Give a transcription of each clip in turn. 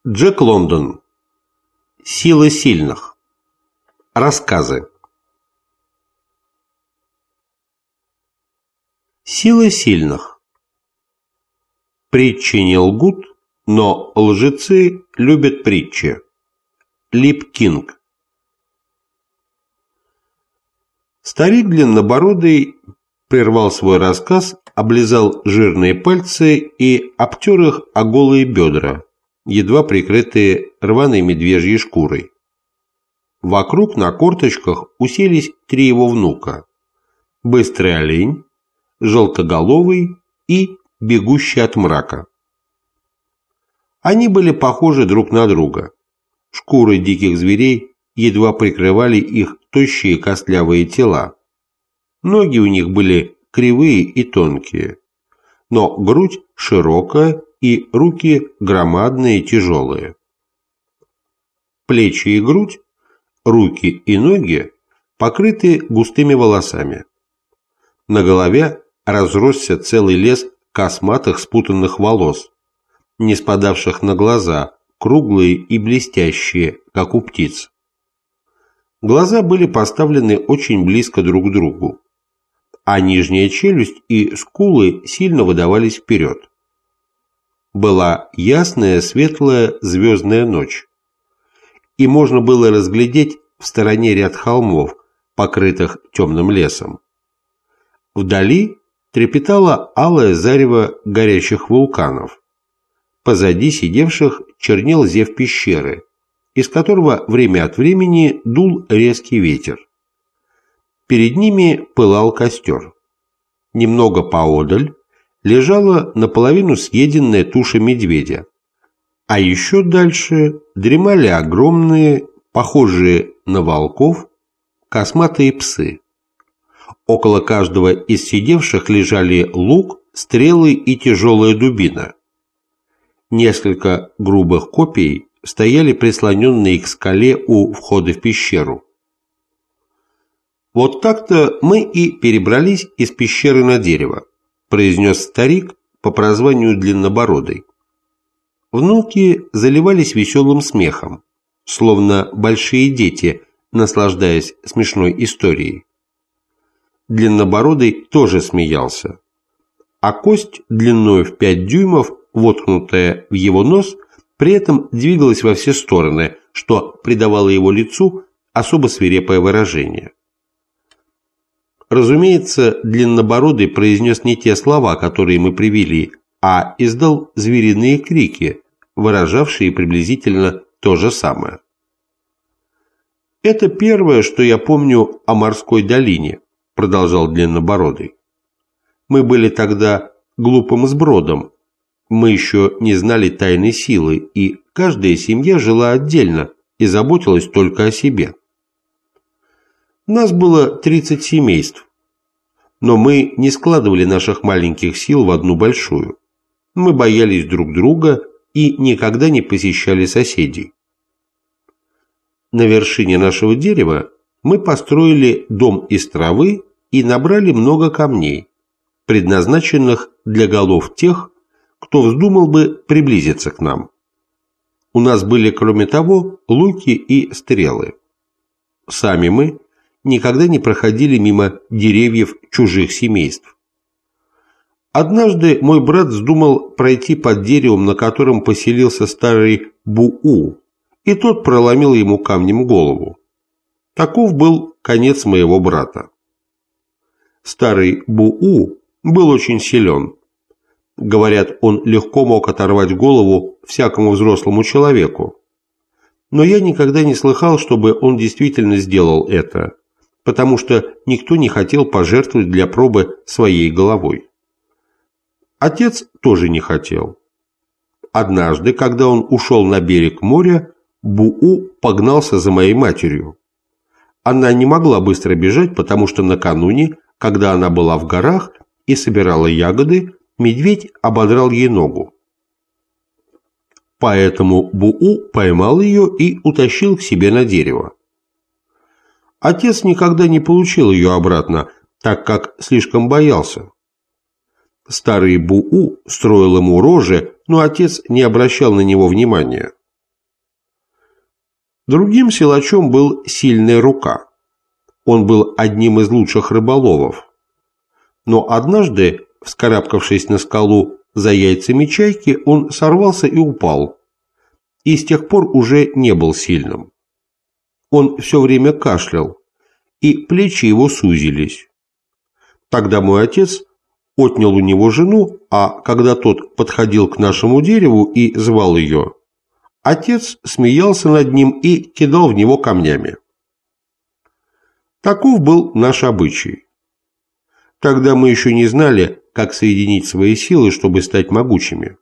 Джек Лондон. Сила сильных. Рассказы. Сила сильных. Притчи не лгут, но лжецы любят притчи. Лип Кинг. Старик длиннобородый прервал свой рассказ, облизал жирные пальцы и обтер их о голые бедра, едва прикрытые рваной медвежьей шкурой. Вокруг на корточках уселись три его внука: быстрый олень, желтоголовый и бегущий от мрака. Они были похожи друг на друга. Шкуры диких зверей едва прикрывали их тощие костлявые тела. Ноги у них были кривые и тонкие, но грудь широкая и руки громадные и тяжелые. Плечи и грудь, руки и ноги покрыты густыми волосами. На голове разросся целый лес косматых спутанных волос, не спадавших на глаза, круглые и блестящие, как у птиц. Глаза были поставлены очень близко друг к другу, а нижняя челюсть и скулы сильно выдавались вперед. Была ясная, светлая, звездная ночь, и можно было разглядеть в стороне ряд холмов, покрытых темным лесом. Вдали трепетало алое зарево горящих вулканов. Позади сидевших чернел зев пещеры, из которого время от времени дул резкий ветер. Перед ними пылал костер. Немного поодаль лежала наполовину съеденная туша медведя, а еще дальше дремали огромные, похожие на волков, косматые псы. Около каждого из сидевших лежали лук, стрелы и тяжелая дубина. Несколько грубых копий стояли прислоненные к скале у входа в пещеру. «Вот так-то мы и перебрались из пещеры на дерево», произнес старик по прозванию Длиннобородый. Внуки заливались веселым смехом, словно большие дети, наслаждаясь смешной историей. Длиннобородый тоже смеялся, а кость длиной в 5 дюймов, воткнутая в его нос, при этом двигалась во все стороны, что придавало его лицу особо свирепое выражение. Разумеется, Длиннобородый произнес не те слова, которые мы привели, а издал звериные крики, выражавшие приблизительно то же самое. «Это первое, что я помню о морской долине», продолжал Длиннобородый. «Мы были тогда глупым сбродом, мы еще не знали тайной силы, и каждая семья жила отдельно и заботилась только о себе. Нас было 30 семейств, но мы не складывали наших маленьких сил в одну большую. Мы боялись друг друга и никогда не посещали соседей. На вершине нашего дерева мы построили дом из травы и набрали много камней, предназначенных для голов тех, кто вздумал бы приблизиться к нам. У нас были, кроме того, луки и стрелы. Сами мы никогда не проходили мимо деревьев чужих семейств. Однажды мой брат вздумал пройти под деревом, на котором поселился старый Буу, и тот проломил ему камнем голову. Таков был конец моего брата. Старый Буу был очень силен. Говорят, он легко мог оторвать голову всякому взрослому человеку. Но я никогда не слыхал, чтобы он действительно сделал это, потому что никто не хотел пожертвовать для пробы своей головой. Отец тоже не хотел. Однажды, когда он ушел на берег моря, Буу погнался за моей матерью. Она не могла быстро бежать, потому что накануне, когда она была в горах и собирала ягоды, медведь ободрал ей ногу. Поэтому Буу поймал ее и утащил к себе на дерево. Отец никогда не получил ее обратно, так как слишком боялся. Старый Буу строил ему рожи, но отец не обращал на него внимания. Другим силачом был Сильная Рука. Он был одним из лучших рыболовов. Но однажды, вскарабкавшись на скалу за яйцами чайки, он сорвался и упал. И с тех пор уже не был сильным. Он все время кашлял, и плечи его сузились. Тогда мой отец отнял у него жену, а когда тот подходил к нашему дереву и звал ее, отец смеялся над ним и кидал в него камнями. Таков был наш обычай. Тогда мы еще не знали, как соединить свои силы, чтобы стать могучими.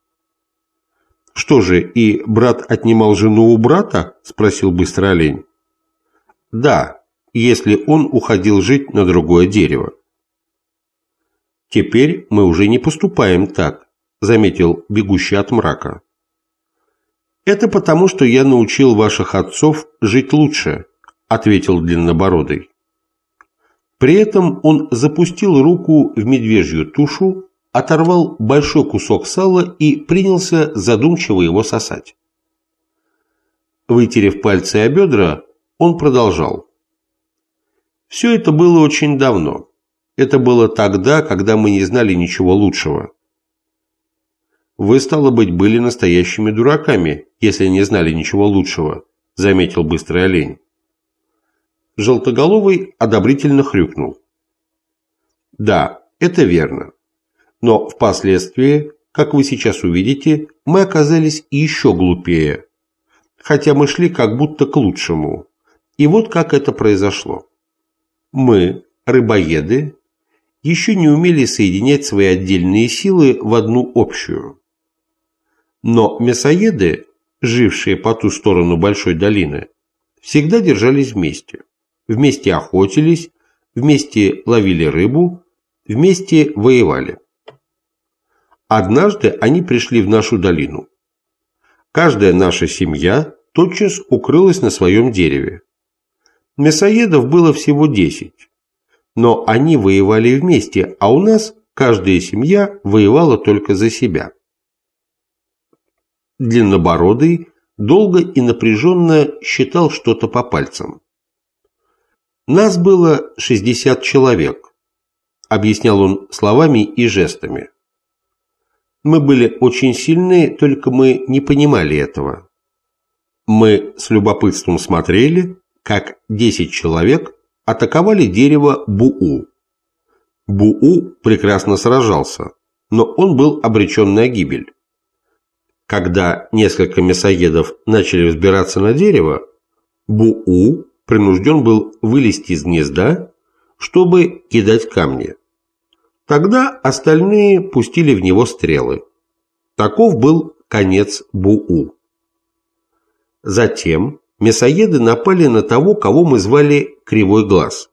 «Что же, и брат отнимал жену у брата?» – спросил быстро олень. «Да, если он уходил жить на другое дерево». «Теперь мы уже не поступаем так», – заметил бегущий от мрака. «Это потому, что я научил ваших отцов жить лучше», – ответил Длиннобородый. При этом он запустил руку в медвежью тушу, оторвал большой кусок сала и принялся задумчиво его сосать. Вытерев пальцы о бедра, он продолжал. «Все это было очень давно. Это было тогда, когда мы не знали ничего лучшего. Вы, стало быть, были настоящими дураками, если не знали ничего лучшего», – заметил быстрый олень. Желтоголовый одобрительно хрюкнул. «Да, это верно. Но впоследствии, как вы сейчас увидите, мы оказались еще глупее, хотя мы шли как будто к лучшему. И вот как это произошло. Мы, рыбоеды, еще не умели соединять свои отдельные силы в одну общую. Но мясоеды, жившие по ту сторону большой долины, всегда держались вместе. Вместе охотились, вместе ловили рыбу, вместе воевали. Однажды они пришли в нашу долину. Каждая наша семья тотчас укрылась на своем дереве. Мясоедов было всего 10, но они воевали вместе, а у нас каждая семья воевала только за себя. Длиннобородый долго и напряженно считал что-то по пальцам. «Нас было 60 человек», – объяснял он словами и жестами. «Мы были очень сильны, только мы не понимали этого. Мы с любопытством смотрели, как 10 человек атаковали дерево Буу. Буу прекрасно сражался, но он был обречен на гибель. Когда несколько мясоедов начали взбираться на дерево, Буу принужден был вылезти из гнезда, чтобы кидать камни. Тогда остальные пустили в него стрелы. Таков был конец Буу. Затем мясоеды напали на того, кого мы звали Кривой Глаз.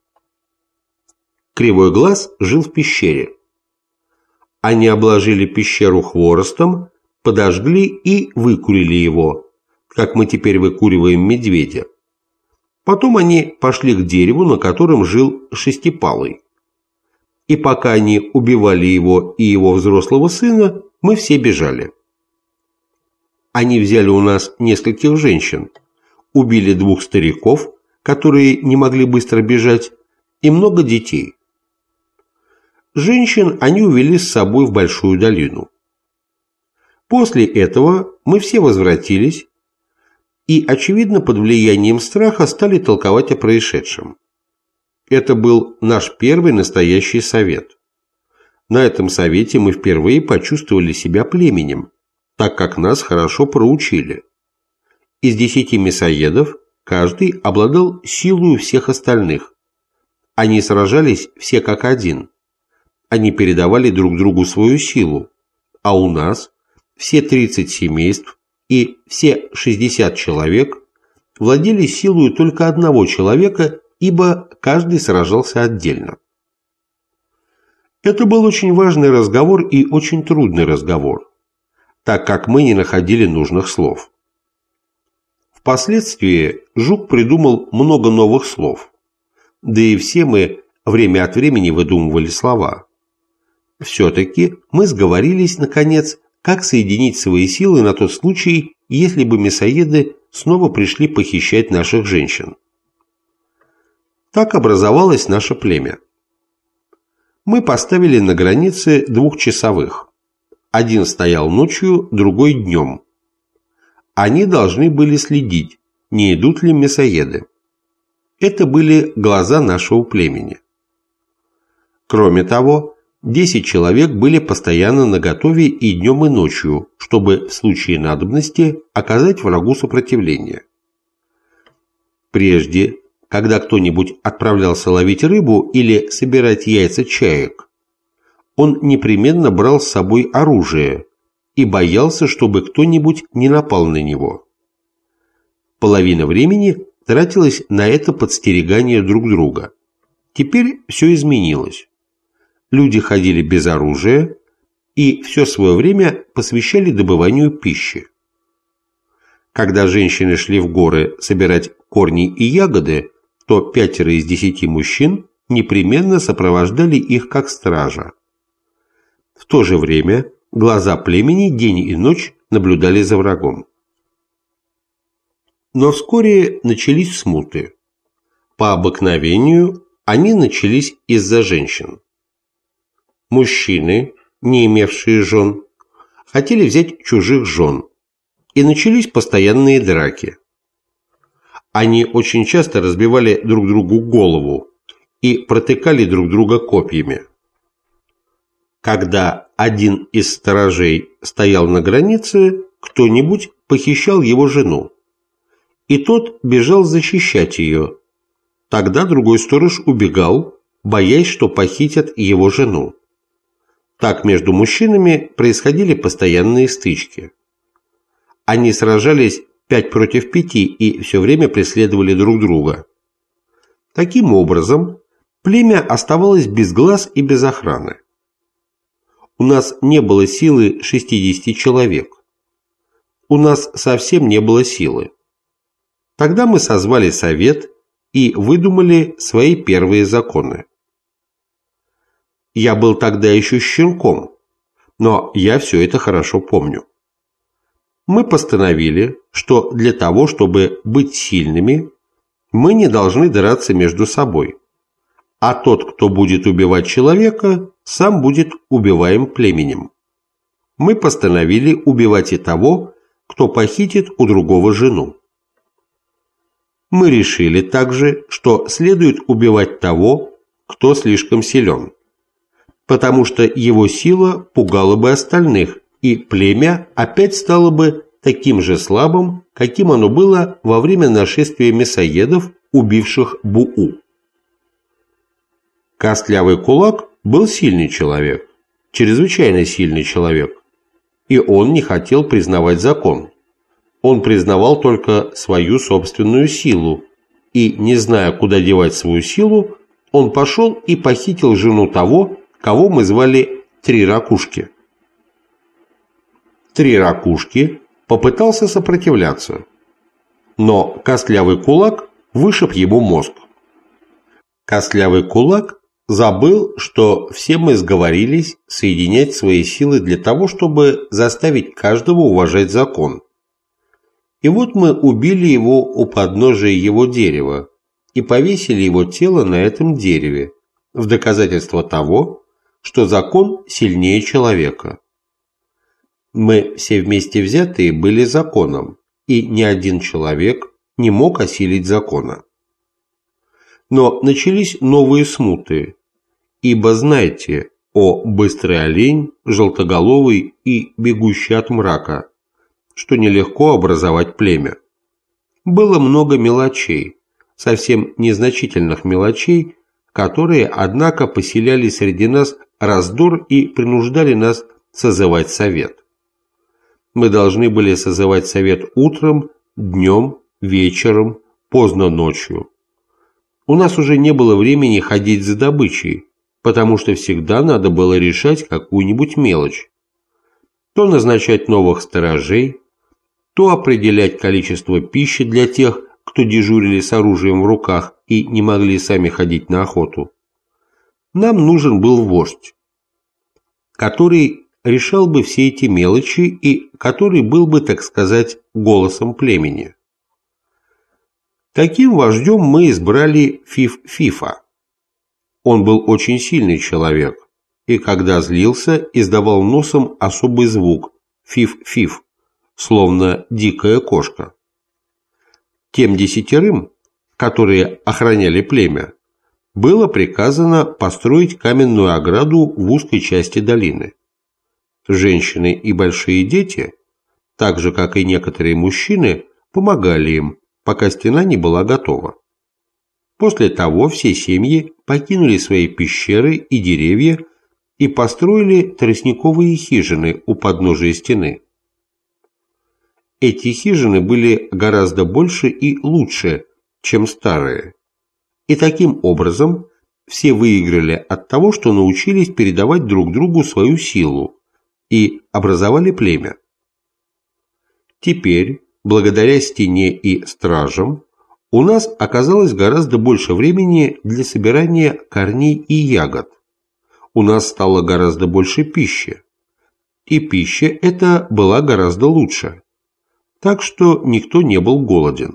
Кривой Глаз жил в пещере. Они обложили пещеру хворостом, подожгли и выкурили его, как мы теперь выкуриваем медведя. Потом они пошли к дереву, на котором жил Шестипалый. И пока они убивали его и его взрослого сына, мы все бежали. Они взяли у нас нескольких женщин, убили 2 стариков, которые не могли быстро бежать, и много детей. Женщин они увели с собой в Большую долину. После этого мы все возвратились и, очевидно, под влиянием страха стали толковать о происшедшем. Это был наш первый настоящий совет. На этом совете мы впервые почувствовали себя племенем, так как нас хорошо проучили. Из 10 мясоедов каждый обладал силой всех остальных. Они сражались все как один. Они передавали друг другу свою силу, а у нас все 30 семейств и все 60 человек владели силой только одного человека, ибо каждый сражался отдельно. Это был очень важный разговор и очень трудный разговор, так как мы не находили нужных слов. Впоследствии Жук придумал много новых слов, да и все мы время от времени выдумывали слова. Все-таки мы сговорились, наконец, как соединить свои силы на тот случай, если бы мясоеды снова пришли похищать наших женщин. Так образовалось наше племя. Мы поставили на границе 2 часовых. Один стоял ночью, другой днем. Они должны были следить, не идут ли мясоеды. Это были глаза нашего племени. Кроме того, 10 человек были постоянно наготове и днем, и ночью, чтобы в случае надобности оказать врагу сопротивление. Прежде, когда кто-нибудь отправлялся ловить рыбу или собирать яйца чаек, он непременно брал с собой оружие и боялся, чтобы кто-нибудь не напал на него. Половина времени тратилась на это подстерегание друг друга. Теперь все изменилось. Люди ходили без оружия и все свое время посвящали добыванию пищи. Когда женщины шли в горы собирать корни и ягоды, то 5 из 10 мужчин непременно сопровождали их как стража. В то же время глаза племени день и ночь наблюдали за врагом. Но вскоре начались смуты. По обыкновению они начались из-за женщин. Мужчины, не имевшие жен, хотели взять чужих жен, и начались постоянные драки. Они очень часто разбивали друг другу голову и протыкали друг друга копьями. Когда один из сторожей стоял на границе, кто-нибудь похищал его жену, и тот бежал защищать ее. Тогда другой сторож убегал, боясь, что похитят его жену. Так между мужчинами происходили постоянные стычки. Они сражались 5 против 5 и все время преследовали друг друга. Таким образом, племя оставалось без глаз и без охраны. У нас не было силы 60 человек. У нас совсем не было силы. Тогда мы созвали совет и выдумали свои первые законы. Я был тогда еще щенком, но я все это хорошо помню. Мы постановили, что для того, чтобы быть сильными, мы не должны драться между собой, а тот, кто будет убивать человека, сам будет убиваем племенем. Мы постановили убивать и того, кто похитит у другого жену. Мы решили также, что следует убивать того, кто слишком силен, потому что его сила пугала бы остальных, и племя опять стало бы таким же слабым, каким оно было во время нашествия мясоедов, убивших Буу. Костлявый кулак был сильный человек, чрезвычайно сильный человек, и он не хотел признавать закон. Он признавал только свою собственную силу, и, не зная, куда девать свою силу, он пошел и похитил жену того, кого мы звали Три Ракушки. Три Ракушки попытался сопротивляться, но Костлявый кулак вышиб ему мозг. Костлявый кулак забыл, что все мы сговорились соединять свои силы для того, чтобы заставить каждого уважать закон. И вот мы убили его у подножия его дерева и повесили его тело на этом дереве в доказательство того, что закон сильнее человека. Мы все вместе взятые были законом, и ни один человек не мог осилить закона. Но начались новые смуты, ибо знайте, о быстрый олень, желтоголовый и бегущий от мрака, что нелегко образовать племя. Было много мелочей, совсем незначительных мелочей, которые, однако, поселяли среди нас раздор и принуждали нас созывать совет. Мы должны были созывать совет утром, днем, вечером, поздно ночью. У нас уже не было времени ходить за добычей, потому что всегда надо было решать какую-нибудь мелочь. То назначать новых сторожей, то определять количество пищи для тех, кто дежурили с оружием в руках и не могли сами ходить на охоту. Нам нужен был вождь, который решал бы все эти мелочи и который был бы, так сказать, голосом племени. Таким вождем мы избрали Фиф-Фифа. Он был очень сильный человек, и когда злился, издавал носом особый звук «фиф-фиф», словно дикая кошка. Тем 10, которые охраняли племя, было приказано построить каменную ограду в узкой части долины. Женщины и большие дети, так же как и некоторые мужчины, помогали им, пока стена не была готова. После того все семьи покинули свои пещеры и деревья и построили тростниковые хижины у подножия стены. Эти хижины были гораздо больше и лучше, чем старые. И таким образом все выиграли от того, что научились передавать друг другу свою силу и образовали племя. Теперь, благодаря стене и стражам, у нас оказалось гораздо больше времени для собирания корней и ягод. У нас стало гораздо больше пищи. И пища эта была гораздо лучше. Так что никто не был голоден.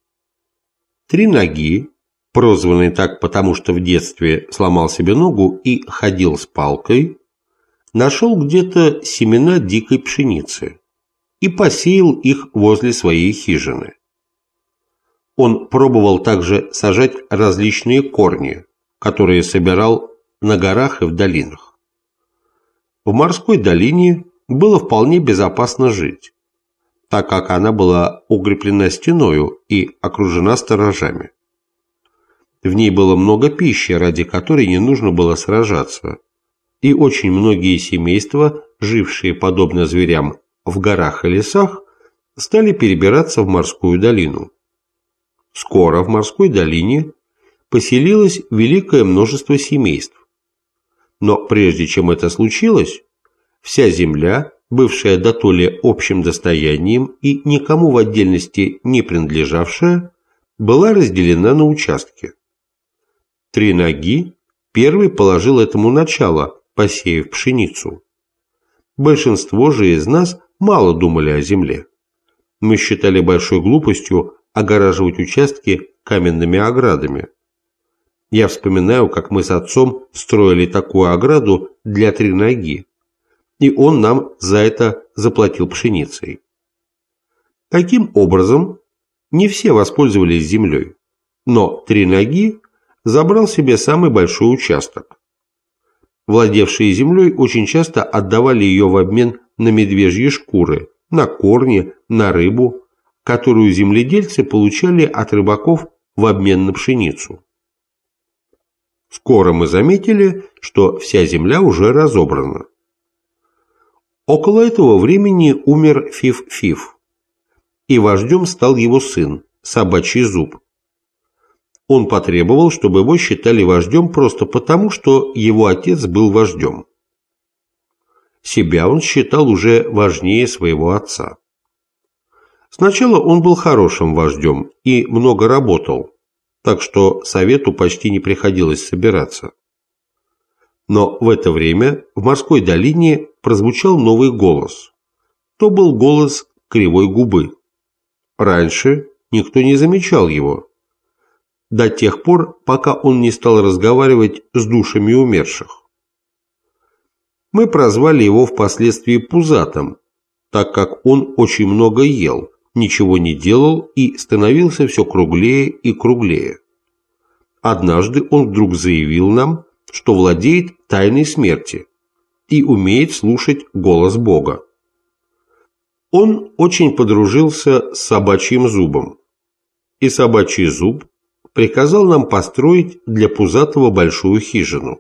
Треноги, прозванный так потому, что в детстве сломал себе ногу и ходил с палкой, нашел где-то семена дикой пшеницы и посеял их возле своей хижины. Он пробовал также сажать различные корни, которые собирал на горах и в долинах. В морской долине было вполне безопасно жить, так как она была укреплена стеною и окружена сторожами. В ней было много пищи, ради которой не нужно было сражаться, и очень многие семейства, жившие подобно зверям в горах и лесах, стали перебираться в морскую долину. Скоро в морской долине поселилось великое множество семейств. Но прежде чем это случилось, вся земля, бывшая дотоле общим достоянием и никому в отдельности не принадлежавшая, была разделена на участки. Треноги первый положил этому начало, посеяв пшеницу. Большинство же из нас мало думали о земле. Мы считали большой глупостью огораживать участки каменными оградами. Я вспоминаю, как мы с отцом строили такую ограду для треноги, и он нам за это заплатил пшеницей. Таким образом, не все воспользовались землей, но треноги забрал себе самый большой участок. Владевшие землей очень часто отдавали ее в обмен на медвежьи шкуры, на корни, на рыбу, которую земледельцы получали от рыбаков в обмен на пшеницу. Скоро мы заметили, что вся земля уже разобрана. Около этого времени умер Фиф-Фиф, и вождем стал его сын, Собачий Зуб. Он потребовал, чтобы его считали вождем просто потому, что его отец был вождем. Себя он считал уже важнее своего отца. Сначала он был хорошим вождем и много работал, так что совету почти не приходилось собираться. Но в это время в морской долине прозвучал новый голос. То был голос кривой губы. Раньше никто не замечал его, до тех пор, пока он не стал разговаривать с душами умерших. Мы прозвали его впоследствии Пузатым, так как он очень много ел, ничего не делал и становился все круглее и круглее. Однажды он вдруг заявил нам, что владеет тайной смерти и умеет слушать голос Бога. Он очень подружился с Собачьим Зубом, и Собачий Зуб приказал нам построить для Пузатого большую хижину.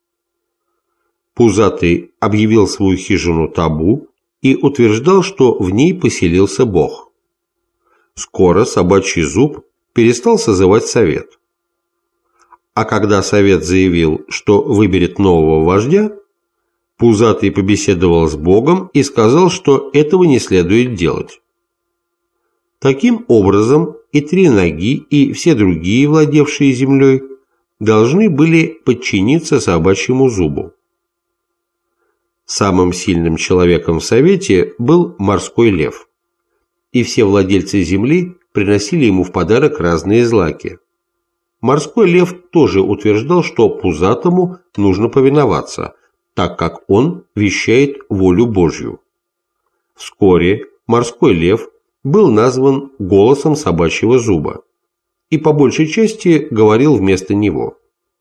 Пузатый объявил свою хижину табу и утверждал, что в ней поселился Бог. Скоро Собачий Зуб перестал созывать совет. А когда совет заявил, что выберет нового вождя, Пузатый побеседовал с Богом и сказал, что этого не следует делать. Таким образом, и треноги, и все другие, владевшие землей, должны были подчиниться Собачьему Зубу. Самым сильным человеком в совете был морской лев, и все владельцы земли приносили ему в подарок разные злаки. Морской лев тоже утверждал, что пузатому нужно повиноваться, так как он вещает волю Божью. Вскоре морской лев был назван голосом собачьего зуба и по большей части говорил вместо него.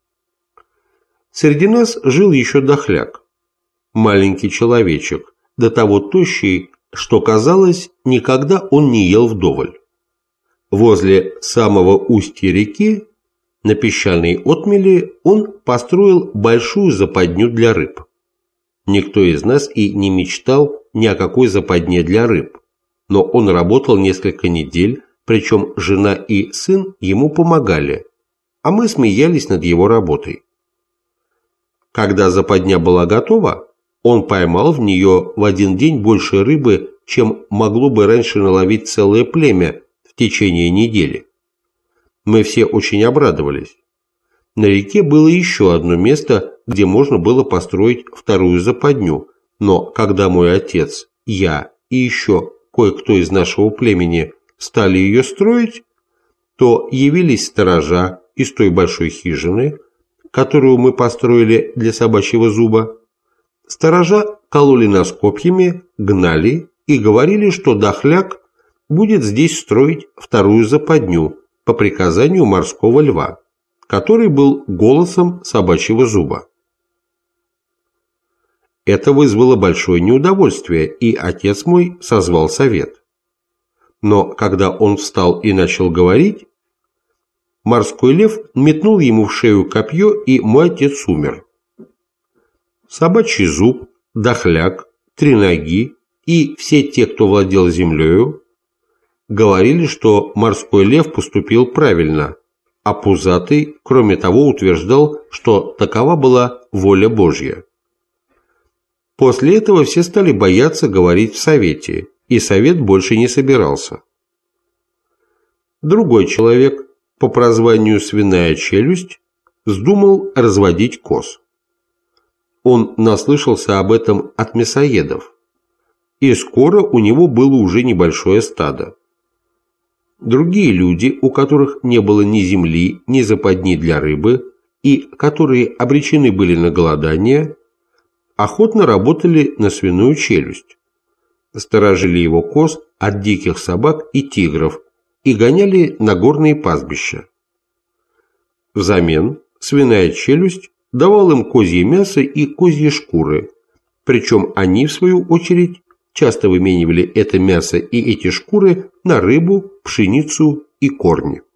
Среди нас жил еще дохляк, маленький человечек, до того тощий, что, казалось, никогда он не ел вдоволь. Возле самого устья реки, на песчаной отмели, он построил большую западню для рыб. Никто из нас и не мечтал ни о какой западне для рыб, но он работал несколько недель, причем жена и сын ему помогали, а мы смеялись над его работой. Когда западня была готова, он поймал в нее в один день больше рыбы, чем могло бы раньше наловить целое племя в течение недели. Мы все очень обрадовались. На реке было еще одно место, где можно было построить вторую западню, но когда мой отец, я и еще кое-кто из нашего племени стали ее строить, то явились сторожа из той большой хижины, которую мы построили для собачьего зуба. Сторожа кололи нас копьями, гнали и говорили, что дохляк будет здесь строить вторую западню по приказанию морского льва, который был голосом собачьего зуба. Это вызвало большое неудовольствие, и отец мой созвал совет. Но когда он встал и начал говорить, морской лев метнул ему в шею копье, и мой отец умер. Собачий зуб, дохляк, треноги и все те, кто владел землею, говорили, что морской лев поступил правильно, а пузатый, кроме того, утверждал, что такова была воля Божья. После этого все стали бояться говорить в совете, и совет больше не собирался. Другой человек, по прозванию «Свиная челюсть», вздумал разводить коз. Он наслышался об этом от мясоедов, и скоро у него было уже небольшое стадо. Другие люди, у которых не было ни земли, ни западни для рыбы, и которые обречены были на голодание, охотно работали на свиную челюсть, сторожили его коз от диких собак и тигров и гоняли на горные пастбища. Взамен свиная челюсть давал им козье мясо и козьи шкуры, причем они, в свою очередь, часто выменивали это мясо и эти шкуры на рыбу, пшеницу и корни.